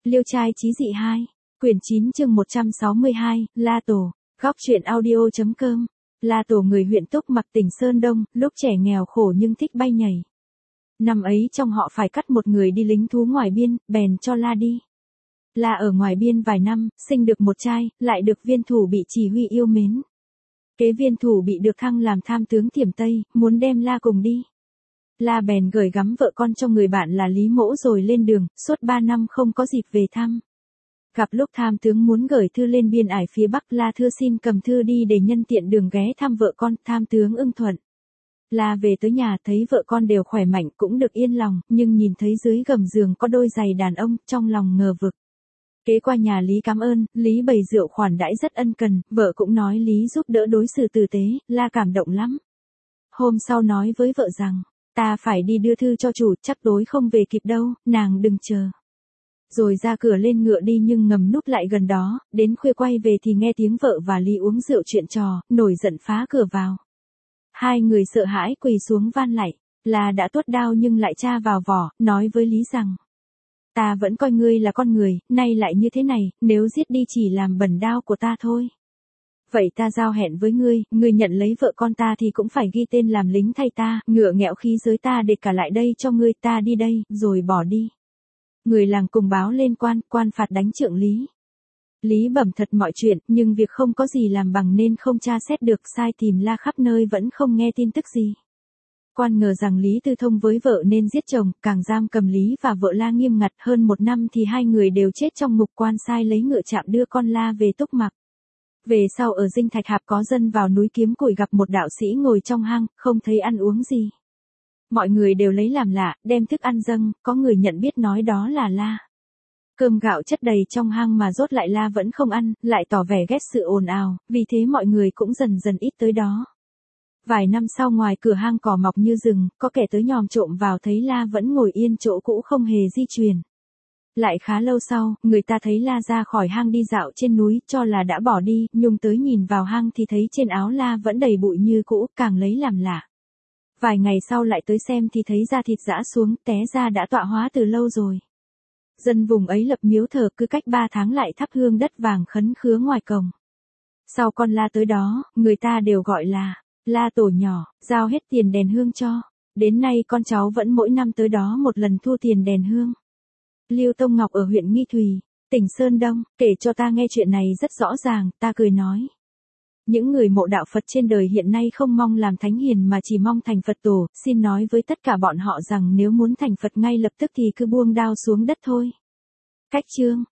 Liêu trai chí dị 2, quyển 9 chương 162, La Tổ, góc truyện audio.com. La Tổ người huyện Túc Mặc tỉnh Sơn Đông, lúc trẻ nghèo khổ nhưng thích bay nhảy. Năm ấy trong họ phải cắt một người đi lính thú ngoài biên, bèn cho La đi. La ở ngoài biên vài năm, sinh được một trai, lại được viên thủ bị chỉ huy yêu mến. Kế viên thủ bị được thăng làm tham tướng Thiểm Tây, muốn đem La cùng đi. La bèn gửi gắm vợ con cho người bạn là Lý Mỗ rồi lên đường, suốt 3 năm không có dịp về thăm. Gặp lúc tham tướng muốn gửi thư lên biên ải phía Bắc, La thưa xin cầm thư đi để nhân tiện đường ghé thăm vợ con, tham tướng ưng thuận. La về tới nhà thấy vợ con đều khỏe mạnh cũng được yên lòng, nhưng nhìn thấy dưới gầm giường có đôi giày đàn ông, trong lòng ngờ vực. Kế qua nhà Lý cảm ơn, Lý bày rượu khoản đãi rất ân cần, vợ cũng nói Lý giúp đỡ đối xử tử tế, La cảm động lắm. Hôm sau nói với vợ rằng, ta phải đi đưa thư cho chủ, chắc tối không về kịp đâu, nàng đừng chờ. Rồi ra cửa lên ngựa đi nhưng ngầm núp lại gần đó, đến khuya quay về thì nghe tiếng vợ và Lý uống rượu chuyện trò, nổi giận phá cửa vào. Hai người sợ hãi quỳ xuống van lạy, là đã tuốt đao nhưng lại tra vào vỏ, nói với Lý rằng. Ta vẫn coi ngươi là con người, nay lại như thế này, nếu giết đi chỉ làm bẩn đao của ta thôi. Vậy ta giao hẹn với ngươi nhận lấy vợ con ta thì cũng phải ghi tên làm lính thay ta, ngựa nghẹo khí giới ta để cả lại đây cho ngươi, ta đi đây, rồi bỏ đi. Người làng cùng báo lên quan phạt đánh trượng Lý. Lý bẩm thật mọi chuyện, nhưng việc không có gì làm bằng nên không tra xét được, sai tìm La khắp nơi vẫn không nghe tin tức gì. Quan ngờ rằng Lý tư thông với vợ nên giết chồng, càng giam cầm Lý và vợ La nghiêm ngặt, hơn 1 năm thì hai người đều chết trong ngục. Quan sai lấy ngựa chạm đưa con La về Túc Mặc. Về sau ở Dinh Thạch Hạp có dân vào núi kiếm củi gặp một đạo sĩ ngồi trong hang, không thấy ăn uống gì. Mọi người đều lấy làm lạ, đem thức ăn dâng, có người nhận biết nói đó là La. Cơm gạo chất đầy trong hang mà rốt lại La vẫn không ăn, lại tỏ vẻ ghét sự ồn ào, vì thế mọi người cũng dần dần ít tới đó. Vài năm sau ngoài cửa hang cỏ mọc như rừng, có kẻ tới nhòm trộm vào thấy La vẫn ngồi yên chỗ cũ không hề di chuyển. Lại khá lâu sau, người ta thấy La ra khỏi hang đi dạo trên núi, cho là đã bỏ đi, nhung tới nhìn vào hang thì thấy trên áo La vẫn đầy bụi như cũ, càng lấy làm lạ. Vài ngày sau lại tới xem thì thấy da thịt rã xuống, té ra đã tọa hóa từ lâu rồi. Dân vùng ấy lập miếu thờ, cứ cách 3 tháng lại thắp hương đất vàng khấn khứa ngoài cổng. Sau con La tới đó, người ta đều gọi là La Tổ nhỏ, giao hết tiền đèn hương cho. Đến nay con cháu vẫn mỗi năm tới đó một lần thu tiền đèn hương. Liêu Tông Ngọc ở huyện Nghi Thùy, tỉnh Sơn Đông, kể cho ta nghe chuyện này rất rõ ràng, ta cười nói. Những người mộ đạo Phật trên đời hiện nay không mong làm thánh hiền mà chỉ mong thành Phật tổ, xin nói với tất cả bọn họ rằng nếu muốn thành Phật ngay lập tức thì cứ buông đao xuống đất thôi. Cách chương